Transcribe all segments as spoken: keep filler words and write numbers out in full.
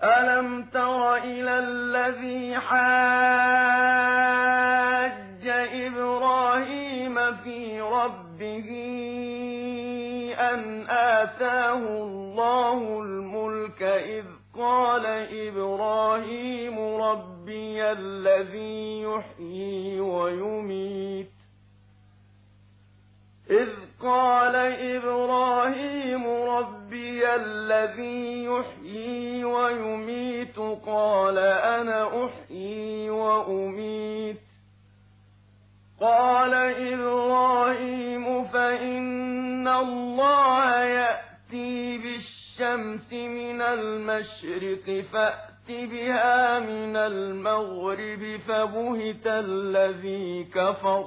أَلَمْ تَرَ إِلَى الَّذِي حَاجَّ إِبْرَاهِيمَ فِي رَبِّهِ أَنْ آتَاهُ اللَّهُ الْمُلْكَ إِذْ قَالَ إِبْرَاهِيمُ رَبِّيَ الَّذِي يُحْيِي وَيُمِيتُ إذ قال إبراهيم ربي الذي يحيي ويميت قال أنا أحيي وأميت قال إبراهيم فإن الله يأتي بالشمس من المشرق فأت بها من المغرب فبهت الذي كفر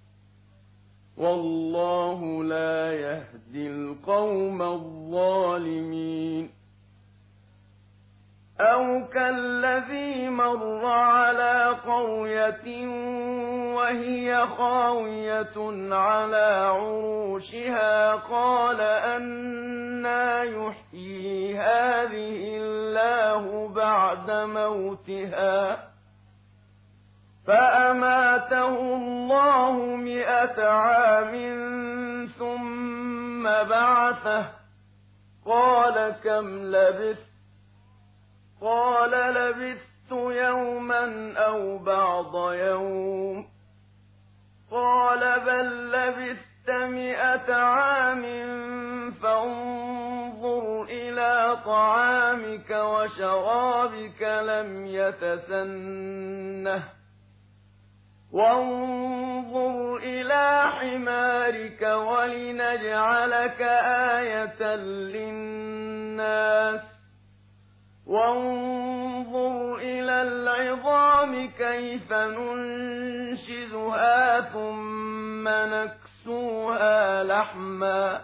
والله لا يهدي القوم الظالمين أو كالذي مر على قرية وهي خاوية على عروشها قال أنى يحيي هذه الله بعد موتها فأماته الله مئة عام ثم بعثه قال كم لبثت قال لبثت يوما أو بعض يوم قال بل لبثت مئة عام فانظر إلى طعامك وشرابك لم يتسنه وانظر إلى حمارك ولنجعلك آية للناس وانظر إلى العظام كيف ننشزها ثم نكسوها لحما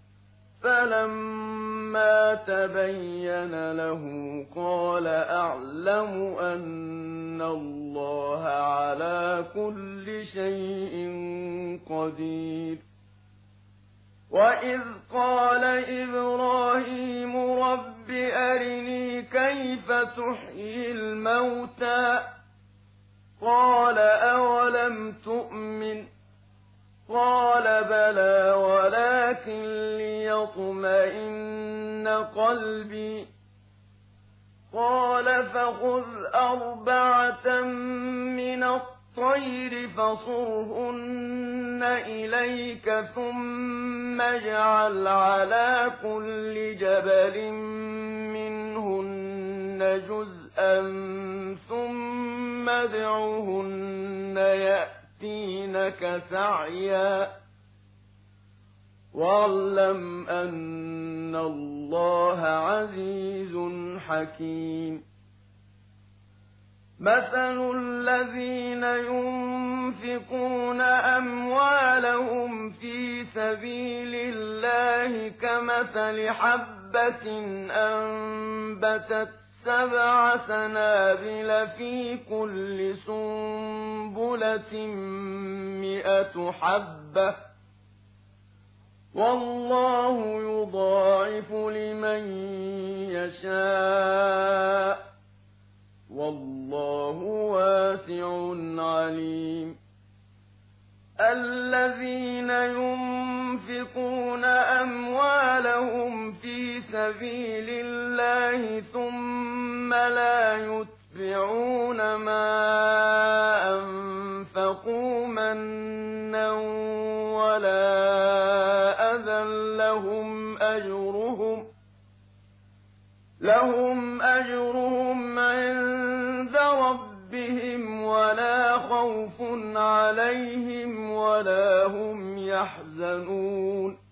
فلما تبين له قال أعلم أن الله على كل شيء قدير وإذ قال إبراهيم رب أرني كيف تحيي الموتى قال أولم تؤمن قال بلى ولكن ليطمئن قلبي قال فخذ أربعة من الطير فصرهن إليك ثم اجعل على كل جبل منهن جزءا ثم ادعهن يأتينك سعيا واعلم أن الله عزيز حكيم مثل الذين ينفقون أموالهم في سبيل الله كمثل حبة أنبتت سبع سنابل في كل سنبلة مئة حبة والله يضاعف لمن يشاء والله واسع عليم الذين ينفقون أموالهم في سبيل الله ثم لا يتبعون ما أنفقوا منا ولا أذى لهم أجرهم لهم أجرهم عند ربهم ولا خوف عليهم ولا هم يحزنون